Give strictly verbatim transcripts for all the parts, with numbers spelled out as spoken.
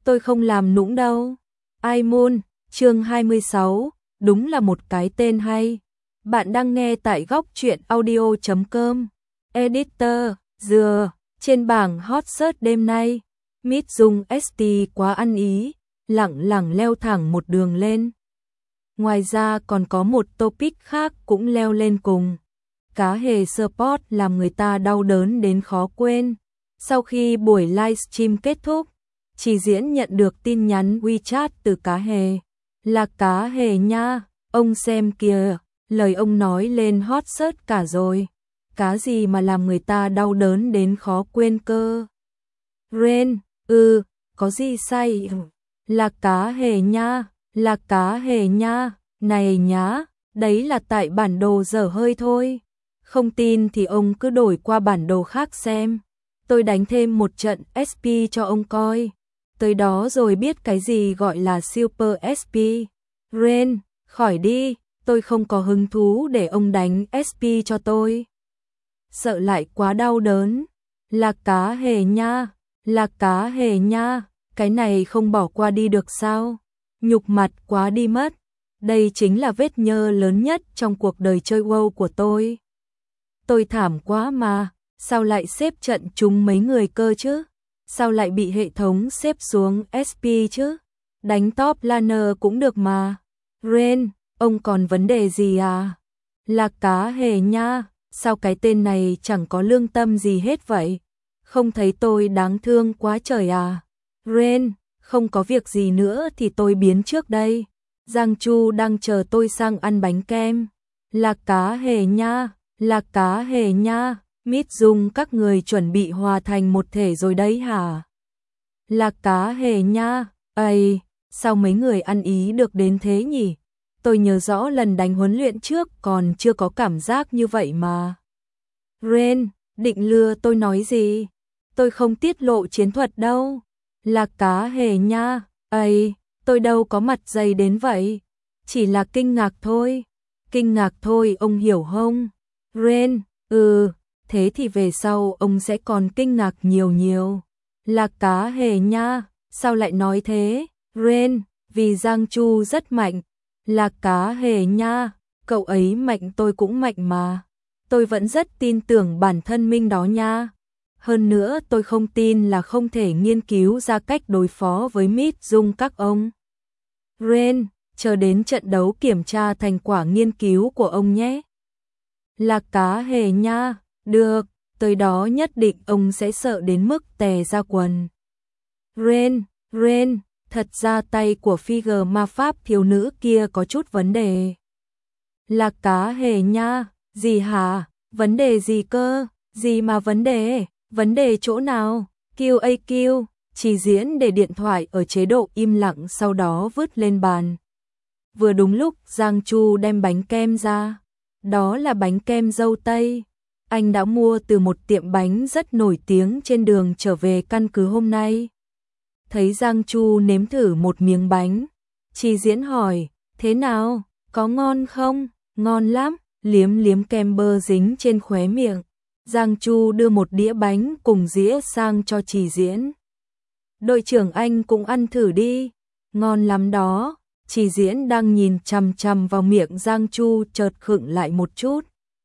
tôi không làm nũng đâu. iMoon, chương hai mươi sáu, đúng là một cái tên hay. Bạn đang nghe tại góc truyện audio chấm com. Editor, dừa, trên bảng hot search đêm nay. Mít Dung ét tê quá ăn ý, lẳng lẳng leo thẳng một đường lên. Ngoài ra còn có một topic khác cũng leo lên cùng. Cá hề Sport làm người ta đau đớn đến khó quên. Sau khi buổi livestream kết thúc, Chỉ Diễn nhận được tin nhắn WeChat từ cá hề. Là cá hề nha, ông xem kìa, lời ông nói lên hot search cả rồi. Cá gì mà làm người ta đau đớn đến khó quên cơ. Ren, ừ, có gì sai? Là cá hề nha, là cá hề nha, này nhá, đấy là tại bản đồ dở hơi thôi. Không tin thì ông cứ đổi qua bản đồ khác xem. Tôi đánh thêm một trận ét pê cho ông coi. Tới đó rồi biết cái gì gọi là Super ét pê. Ren, khỏi đi, tôi không có hứng thú để ông đánh ét pê cho tôi. Sợ lại quá đau đớn. Là cá hề nha, là cá hề nha, cái này không bỏ qua đi được sao? Nhục mặt quá đi mất. Đây chính là vết nhơ lớn nhất trong cuộc đời chơi WoW của tôi. Tôi thảm quá mà, sao lại xếp trận trúng mấy người cơ chứ? Sao lại bị hệ thống xếp xuống ét pê chứ? Đánh top laner cũng được mà. Ren, ông còn vấn đề gì à? Là cá hề nha, sao cái tên này chẳng có lương tâm gì hết vậy? Không thấy tôi đáng thương quá trời à? Ren, không có việc gì nữa thì tôi biến trước đây. Giang Chu đang chờ tôi sang ăn bánh kem. Là cá hề nha, là cá hề nha, Mít Dung các người chuẩn bị hòa thành một thể rồi đấy hả? Là cá hề nha, ây, sao mấy người ăn ý được đến thế nhỉ? Tôi nhớ rõ lần đánh huấn luyện trước còn chưa có cảm giác như vậy mà. Ren, định lừa tôi nói gì? Tôi không tiết lộ chiến thuật đâu. Là cá hề nha, ây, tôi đâu có mặt dày đến vậy. Chỉ là kinh ngạc thôi. Kinh ngạc thôi ông hiểu không? Ren, ừ, thế thì về sau ông sẽ còn kinh ngạc nhiều nhiều. Là cá hề nha, sao lại nói thế? Ren, vì Giang Chu rất mạnh. Là cá hề nha, cậu ấy mạnh tôi cũng mạnh mà. Tôi vẫn rất tin tưởng bản thân mình đó nha. Hơn nữa tôi không tin là không thể nghiên cứu ra cách đối phó với Mít Dung các ông. Ren, chờ đến trận đấu kiểm tra thành quả nghiên cứu của ông nhé. Là cá hề nha, được, tới đó nhất định ông sẽ sợ đến mức tè ra quần. Ren, Ren, thật ra tay của figure ma pháp thiếu nữ kia có chút vấn đề. Là cá hề nha, gì hả? Vấn đề gì cơ? Gì mà vấn đề? Vấn đề chỗ nào? quy a quy, Chỉ Diễn để điện thoại ở chế độ im lặng sau đó vứt lên bàn. Vừa đúng lúc Giang Chu đem bánh kem ra. Đó là bánh kem dâu tây. Anh đã mua từ một tiệm bánh rất nổi tiếng trên đường trở về căn cứ hôm nay. Thấy Giang Chu nếm thử một miếng bánh, Chỉ Diễn hỏi, thế nào, có ngon không? Ngon lắm, liếm liếm kem bơ dính trên khóe miệng. Giang Chu đưa một đĩa bánh cùng dĩa sang cho Chỉ Diễn. Đội trưởng anh cũng ăn thử đi, ngon lắm đó. Chỉ Diễn đang nhìn chằm chằm vào miệng Giang Chu chợt khựng lại một chút.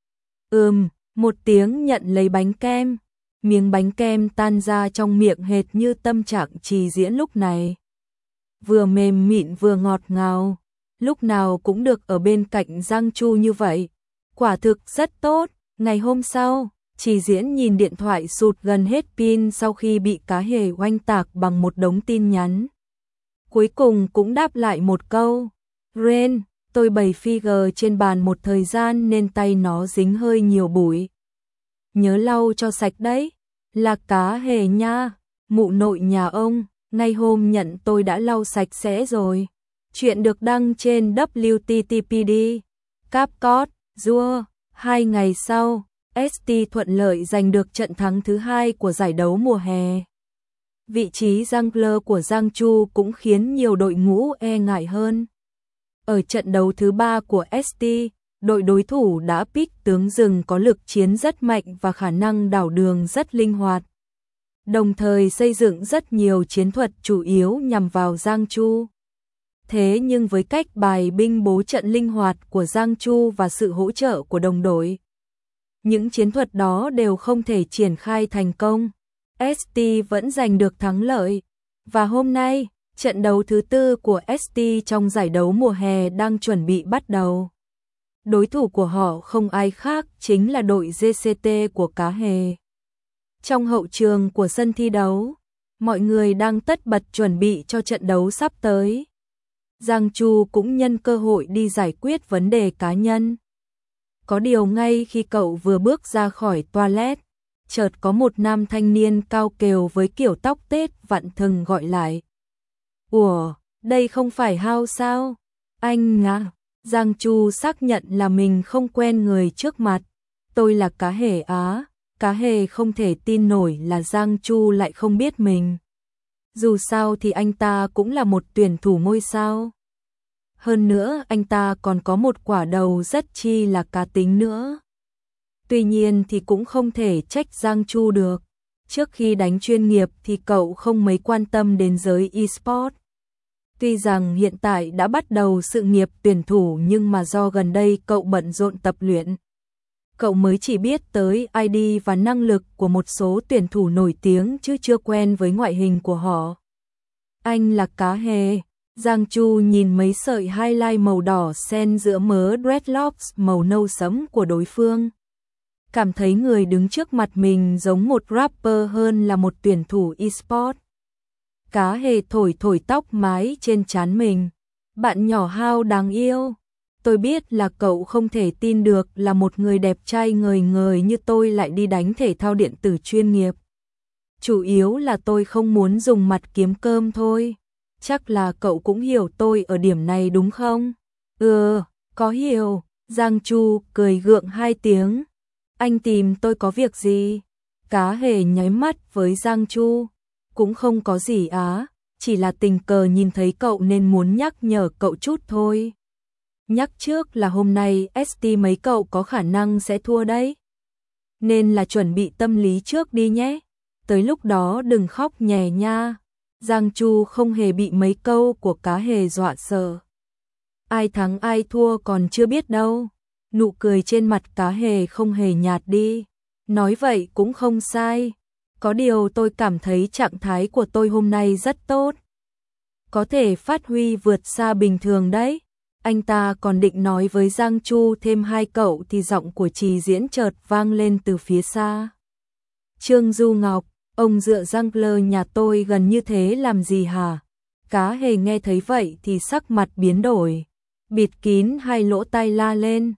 Ừm, một tiếng nhận lấy bánh kem. Miếng bánh kem tan ra trong miệng hệt như tâm trạng Chỉ Diễn lúc này. Vừa mềm mịn vừa ngọt ngào. Lúc nào cũng được ở bên cạnh Giang Chu như vậy. Quả thực rất tốt. Ngày hôm sau, Chỉ Diễn nhìn điện thoại sụt gần hết pin sau khi bị cá hề oanh tạc bằng một đống tin nhắn. Cuối cùng cũng đáp lại một câu. Ren, tôi bày figure trên bàn một thời gian nên tay nó dính hơi nhiều bụi. Nhớ lau cho sạch đấy. Là cá hề nha, mụ nội nhà ông, ngay hôm nhận tôi đã lau sạch sẽ rồi. Chuyện được đăng trên W T T P D. Capcom, Dua, hai ngày sau, ét tê thuận lợi giành được trận thắng thứ hai của giải đấu mùa hè. Vị trí jungler của Giang Chu cũng khiến nhiều đội ngũ e ngại hơn. Ở trận đấu thứ ba của ét tê, đội đối thủ đã pick tướng rừng có lực chiến rất mạnh và khả năng đảo đường rất linh hoạt. đồng thời xây dựng rất nhiều chiến thuật chủ yếu nhằm vào Giang Chu. Thế nhưng với cách bài binh bố trận linh hoạt của Giang Chu và sự hỗ trợ của đồng đội, những chiến thuật đó đều không thể triển khai thành công. ét tê vẫn giành được thắng lợi. Và hôm nay, trận đấu thứ tư của ét tê trong giải đấu mùa hè đang chuẩn bị bắt đầu. Đối thủ của họ không ai khác chính là đội giê xê tê của Cá Hề. Trong hậu trường của sân thi đấu, mọi người đang tất bật chuẩn bị cho trận đấu sắp tới. Giang Chu cũng nhân cơ hội đi giải quyết vấn đề cá nhân. Có điều ngay khi cậu vừa bước ra khỏi toilet, chợt có một nam thanh niên cao kèo với kiểu tóc tết vặn thừng gọi lại. Ủa, đây không phải Hao sao? Anh à? Giang Chu xác nhận là mình không quen người trước mặt. Tôi là Cá Hề á. Cá Hề không thể tin nổi là Giang Chu lại không biết mình. Dù sao thì anh ta cũng là một tuyển thủ ngôi sao. Hơn nữa anh ta còn có một quả đầu rất chi là cá tính nữa. Tuy nhiên thì cũng không thể trách Giang Chu được. Trước khi đánh chuyên nghiệp thì cậu không mấy quan tâm đến giới e-sport. Tuy rằng hiện tại đã bắt đầu sự nghiệp tuyển thủ nhưng mà do gần đây cậu bận rộn tập luyện, cậu mới chỉ biết tới i đê và năng lực của một số tuyển thủ nổi tiếng chứ chưa quen với ngoại hình của họ. Anh là Cá Hề. Giang Chu nhìn mấy sợi highlight màu đỏ xen giữa mớ dreadlocks màu nâu sẫm của đối phương. Cảm thấy người đứng trước mặt mình giống một rapper hơn là một tuyển thủ e-sport. Cá Hề thổi thổi tóc mái trên trán mình. Bạn nhỏ Hao đáng yêu. Tôi biết là cậu không thể tin được là một người đẹp trai ngời ngời như tôi lại đi đánh thể thao điện tử chuyên nghiệp. Chủ yếu là tôi không muốn dùng mặt kiếm cơm thôi. Chắc là cậu cũng hiểu tôi ở điểm này đúng không? Ừ, có hiểu. Giang Chu cười gượng hai tiếng. Anh tìm tôi có việc gì? Cá Hề nháy mắt với Giang Chu. Cũng không có gì á, chỉ là tình cờ nhìn thấy cậu nên muốn nhắc nhở cậu chút thôi. Nhắc trước là hôm nay ét tê mấy cậu có khả năng sẽ thua đấy. Nên là chuẩn bị tâm lý trước đi nhé. Tới lúc đó đừng khóc nhè nha. Giang Chu không hề bị mấy câu của Cá Hề dọa sợ. Ai thắng ai thua còn chưa biết đâu. Nụ cười trên mặt Cá Hề không hề nhạt đi. Nói vậy cũng không sai. Có điều tôi cảm thấy trạng thái của tôi hôm nay rất tốt. Có thể phát huy vượt xa bình thường đấy. Anh ta còn định nói với Giang Chu thêm hai cậu thì giọng của Trì Diễn chợt vang lên từ phía xa. Trương Du Ngọc, ông dựa răng lơ nhà tôi gần như thế làm gì hả? Cá Hề nghe thấy vậy thì sắc mặt biến đổi. Bịt kín hai lỗ tai la lên.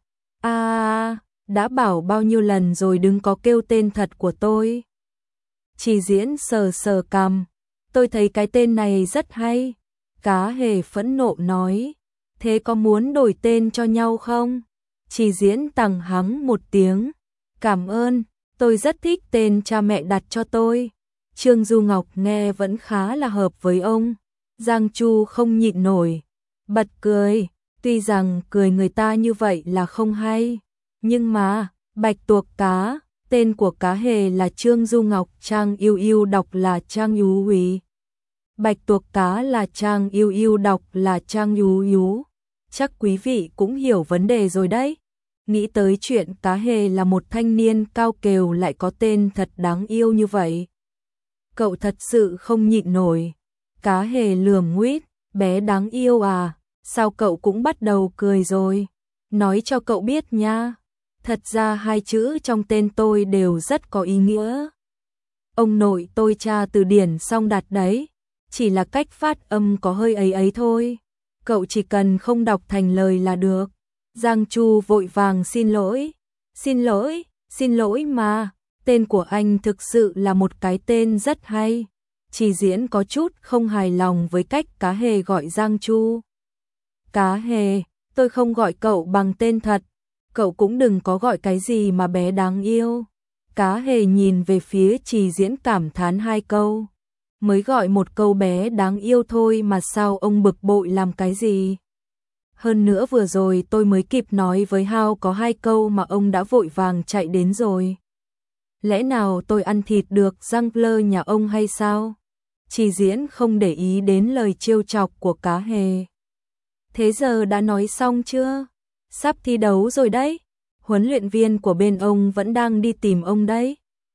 À, đã bảo bao nhiêu lần rồi đừng có kêu tên thật của tôi. Trì Diễn sờ sờ cằm. Tôi thấy cái tên này rất hay. Cá Hề phẫn nộ nói. Thế có muốn đổi tên cho nhau không? Trì Diễn tằng hắng một tiếng. Cảm ơn, tôi rất thích tên cha mẹ đặt cho tôi. Trương Du Ngọc nghe vẫn khá là hợp với ông. Giang Chu không nhịn nổi. Bật cười, tuy rằng cười người ta như vậy là không hay. Nhưng mà, Bạch Tuộc Cá, tên của Cá Hề là Trương Du Ngọc, Trang Yêu Yêu đọc là Trang Yú Húy. Bạch Tuộc Cá là Trang Yêu Yêu đọc là Trang Yú Yú. Chắc quý vị cũng hiểu vấn đề rồi đấy. Nghĩ tới chuyện Cá Hề là một thanh niên cao kèo lại có tên thật đáng yêu như vậy. Cậu thật sự không nhịn nổi. Cá Hề lườm nguýt, bé đáng yêu à, sao cậu cũng bắt đầu cười rồi. Nói cho cậu biết nha, thật ra hai chữ trong tên tôi đều rất có ý nghĩa. Ông nội tôi tra từ điển xong đặt đấy, chỉ là cách phát âm có hơi ấy ấy thôi. Cậu chỉ cần không đọc thành lời là được. Giang Chu vội vàng xin lỗi. Xin lỗi, xin lỗi mà, tên của anh thực sự là một cái tên rất hay. Trì Diễn có chút không hài lòng với cách Cá Hề gọi Giang Chu. Cá Hề, tôi không gọi cậu bằng tên thật. Cậu cũng đừng có gọi cái gì mà bé đáng yêu. Cá Hề nhìn về phía Trì Diễn cảm thán hai câu. Mới gọi một câu bé đáng yêu thôi mà sao ông bực bội làm cái gì? Hơn nữa vừa rồi tôi mới kịp nói với Hao có hai câu mà ông đã vội vàng chạy đến rồi. Lẽ nào tôi ăn thịt được răng lơ nhà ông hay sao? Chỉ Diễn không để ý đến lời trêu chọc của Cá Hề. Thế giờ đã nói xong chưa? Sắp thi đấu rồi đấy. Huấn luyện viên của bên ông vẫn đang đi tìm ông đấy.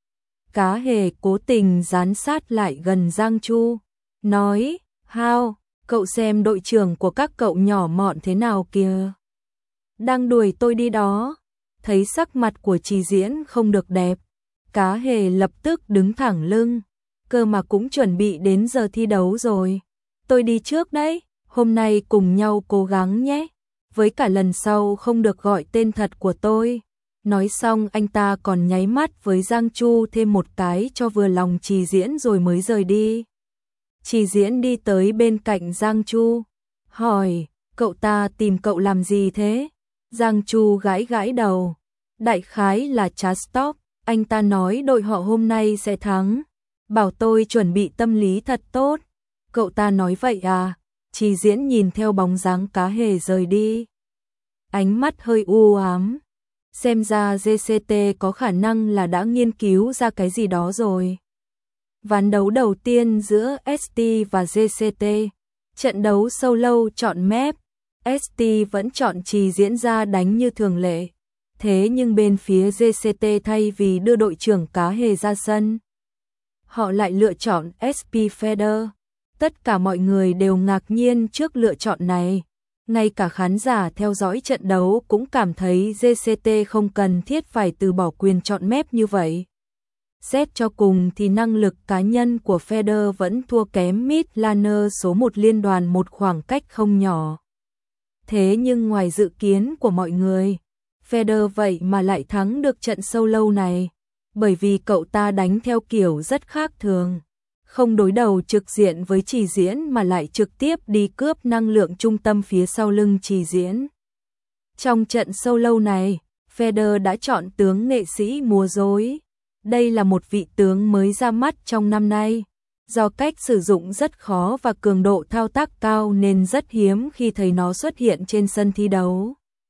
Cá Hề cố tình dán sát lại gần Giang Chu, nói, Hao, cậu xem đội trưởng của các cậu nhỏ mọn thế nào kìa. Đang đuổi tôi đi đó. Thấy sắc mặt của Chỉ Diễn không được đẹp, Cá Hề lập tức đứng thẳng lưng, cơ mà cũng chuẩn bị đến giờ thi đấu rồi. Tôi đi trước đấy, hôm nay cùng nhau cố gắng nhé, với cả lần sau không được gọi tên thật của tôi. Nói xong anh ta còn nháy mắt với Giang Chu thêm một cái cho vừa lòng Chỉ Diễn rồi mới rời đi. Chỉ Diễn đi tới bên cạnh Giang Chu, hỏi, cậu ta tìm cậu làm gì thế? Giang Chu gãi gãi đầu, đại khái là chat stop, anh ta nói đội họ hôm nay sẽ thắng, bảo tôi chuẩn bị tâm lý thật tốt. Cậu ta nói vậy à? Chỉ Diễn nhìn theo bóng dáng Cá Hề rời đi, ánh mắt hơi u ám. Xem ra giê xê tê có khả năng là đã nghiên cứu ra cái gì đó rồi. Ván đấu đầu tiên giữa ét tê và giê xê tê, trận đấu solo chọn map, ét tê vẫn chọn Chỉ Diễn ra đánh như thường lệ. Thế nhưng bên phía giê xê tê thay vì đưa đội trưởng Cá Hề ra sân, họ lại lựa chọn ét pê Feder. Tất cả mọi người đều ngạc nhiên trước lựa chọn này. Ngay cả khán giả theo dõi trận đấu cũng cảm thấy giê xê tê không cần thiết phải từ bỏ quyền chọn map như vậy. Xét cho cùng thì năng lực cá nhân của Feder vẫn thua kém mid laner số một liên đoàn một khoảng cách không nhỏ. Thế nhưng ngoài dự kiến của mọi người, Feder vậy mà lại thắng được trận solo này, bởi vì cậu ta đánh theo kiểu rất khác thường. Không đối đầu trực diện với Chỉ Diễn mà lại trực tiếp đi cướp năng lượng trung tâm phía sau lưng Chỉ Diễn. Trong trận solo này, Feder đã chọn tướng nghệ sĩ múa rối. Đây là một vị tướng mới ra mắt trong năm nay. Do cách sử dụng rất khó và cường độ thao tác cao nên rất hiếm khi thấy nó xuất hiện trên sân thi đấu.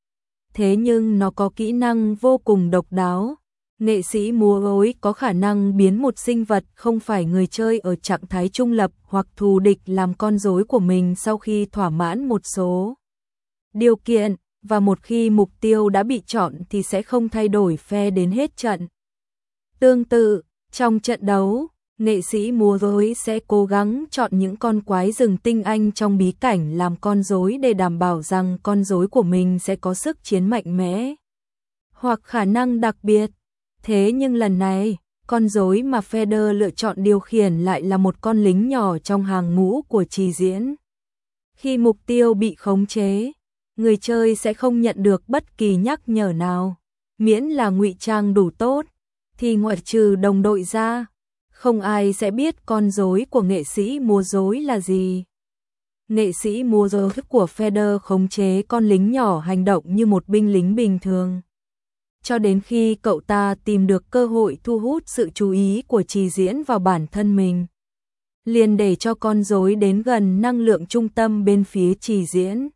Thế nhưng nó có kỹ năng vô cùng độc đáo. Nghệ sĩ múa rối có khả năng biến một sinh vật không phải người chơi ở trạng thái trung lập hoặc thù địch làm con rối của mình sau khi thỏa mãn một số điều kiện, và một khi mục tiêu đã bị chọn thì sẽ không thay đổi phe đến hết trận. Tương tự, trong trận đấu, nghệ sĩ múa rối sẽ cố gắng chọn những con quái rừng tinh anh trong bí cảnh làm con rối để đảm bảo rằng con rối của mình sẽ có sức chiến mạnh mẽ hoặc khả năng đặc biệt. Thế nhưng lần này, con rối mà Feder lựa chọn điều khiển lại là một con lính nhỏ trong hàng ngũ của Chỉ Diễn. Khi mục tiêu bị khống chế, người chơi sẽ không nhận được bất kỳ nhắc nhở nào. Miễn là ngụy trang đủ tốt, thì ngoại trừ đồng đội ra, không ai sẽ biết con rối của nghệ sĩ múa rối là gì. Nghệ sĩ múa rối của Feder khống chế con lính nhỏ hành động như một binh lính bình thường, cho đến khi cậu ta tìm được cơ hội thu hút sự chú ý của Chỉ Diễn vào bản thân mình, liền để cho con rối đến gần năng lượng trung tâm bên phía Chỉ Diễn.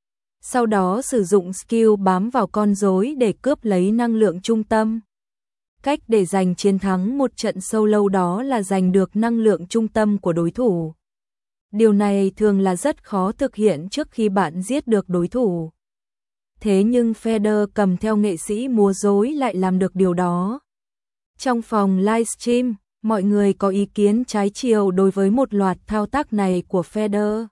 Sau đó sử dụng skill bám vào con rối để cướp lấy năng lượng trung tâm. Cách để giành chiến thắng một trận solo đó là giành được năng lượng trung tâm của đối thủ. Điều này thường là rất khó thực hiện trước khi bạn giết được đối thủ. Thế nhưng Feder cầm theo nghệ sĩ múa rối lại làm được điều đó. Trong phòng livestream, mọi người có ý kiến trái chiều đối với một loạt thao tác này của Feder.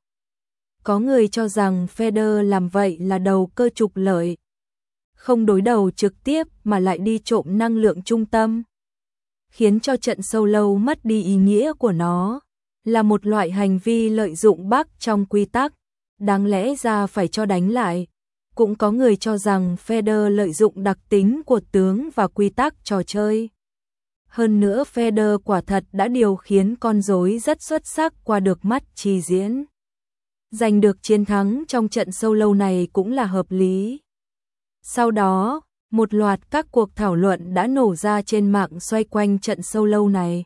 Có người cho rằng Feder làm vậy là đầu cơ trục lợi, không đối đầu trực tiếp mà lại đi trộm năng lượng trung tâm, khiến cho trận solo mất đi ý nghĩa của nó, là một loại hành vi lợi dụng bug trong quy tắc, đáng lẽ ra phải cho đánh lại. Cũng có người cho rằng Feder lợi dụng đặc tính của tướng và quy tắc trò chơi. Hơn nữa Feder quả thật đã điều khiến con rối rất xuất sắc qua được mắt Chỉ Diễn. Giành được chiến thắng trong trận solo này cũng là hợp lý. Sau đó, một loạt các cuộc thảo luận đã nổ ra trên mạng xoay quanh trận solo này.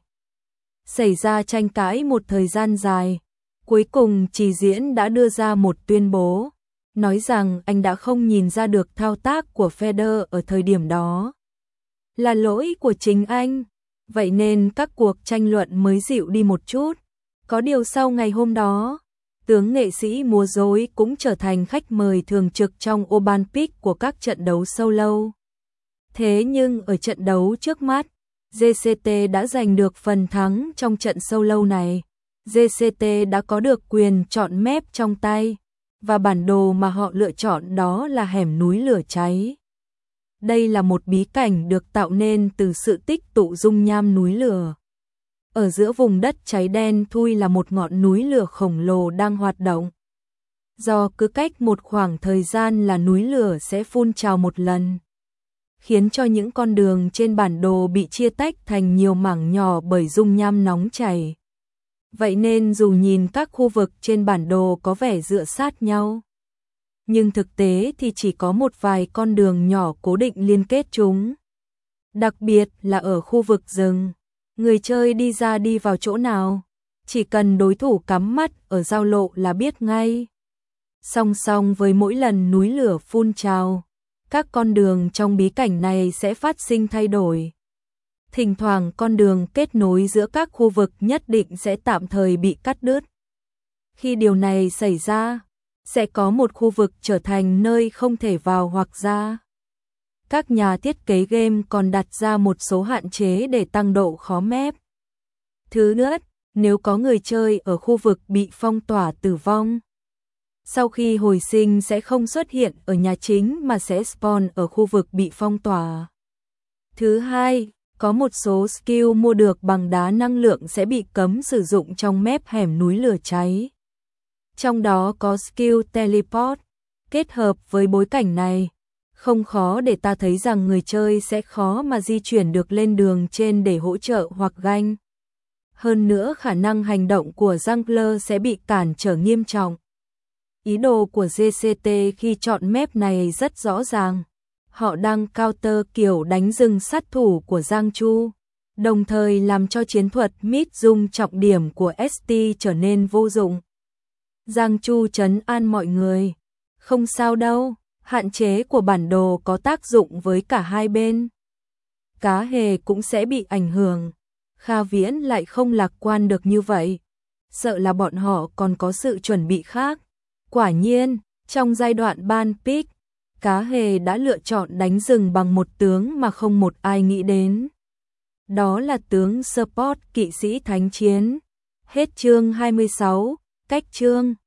Xảy ra tranh cãi một thời gian dài. Cuối cùng Chỉ Diễn đã đưa ra một tuyên bố, nói rằng anh đã không nhìn ra được thao tác của Feder ở thời điểm đó. Là lỗi của chính anh, vậy nên các cuộc tranh luận mới dịu đi một chút. Có điều sau ngày hôm đó, tướng nghệ sĩ múa rối cũng trở thành khách mời thường trực trong Olympic của các trận đấu solo. Thế nhưng ở trận đấu trước mắt, giê xê tê đã giành được phần thắng trong trận solo này. giê xê tê đã có được quyền chọn map trong tay, và bản đồ mà họ lựa chọn đó là hẻm núi lửa cháy. Đây là một bí cảnh được tạo nên từ sự tích tụ dung nham núi lửa. Ở giữa vùng đất cháy đen thui là một ngọn núi lửa khổng lồ đang hoạt động. Do cứ cách một khoảng thời gian là núi lửa sẽ phun trào một lần, khiến cho những con đường trên bản đồ bị chia tách thành nhiều mảng nhỏ bởi dung nham nóng chảy. Vậy nên dù nhìn các khu vực trên bản đồ có vẻ dựa sát nhau, nhưng thực tế thì chỉ có một vài con đường nhỏ cố định liên kết chúng. Đặc biệt là ở khu vực rừng, người chơi đi ra đi vào chỗ nào, chỉ cần đối thủ cắm mắt ở giao lộ là biết ngay. Song song với mỗi lần núi lửa phun trào, các con đường trong bí cảnh này sẽ phát sinh thay đổi. Thỉnh thoảng con đường kết nối giữa các khu vực nhất định sẽ tạm thời bị cắt đứt. Khi điều này xảy ra, sẽ có một khu vực trở thành nơi không thể vào hoặc ra. Các nhà thiết kế game còn đặt ra một số hạn chế để tăng độ khó map. Thứ nhất, nếu có người chơi ở khu vực bị phong tỏa tử vong, sau khi hồi sinh sẽ không xuất hiện ở nhà chính mà sẽ spawn ở khu vực bị phong tỏa. Thứ hai, có một số skill mua được bằng đá năng lượng sẽ bị cấm sử dụng trong map hẻm núi lửa cháy. Trong đó có skill teleport. Kết hợp với bối cảnh này, không khó để ta thấy rằng người chơi sẽ khó mà di chuyển được lên đường trên để hỗ trợ hoặc ganh. Hơn nữa khả năng hành động của jungler sẽ bị cản trở nghiêm trọng. Ý đồ của giê xê tê khi chọn map này rất rõ ràng. Họ đang counter kiểu đánh rừng sát thủ của Giang Chu, đồng thời làm cho chiến thuật mid dung trọng điểm của ét tê trở nên vô dụng. Giang Chu trấn an mọi người. Không sao đâu, hạn chế của bản đồ có tác dụng với cả hai bên. Cá hề cũng sẽ bị ảnh hưởng. Kha Viễn lại không lạc quan được như vậy. Sợ là bọn họ còn có sự chuẩn bị khác. Quả nhiên, trong giai đoạn ban pick, Cá hề đã lựa chọn đánh rừng bằng một tướng mà không một ai nghĩ đến. Đó là tướng support kỵ sĩ thánh chiến. Hết chương hai mươi sáu, cách chương.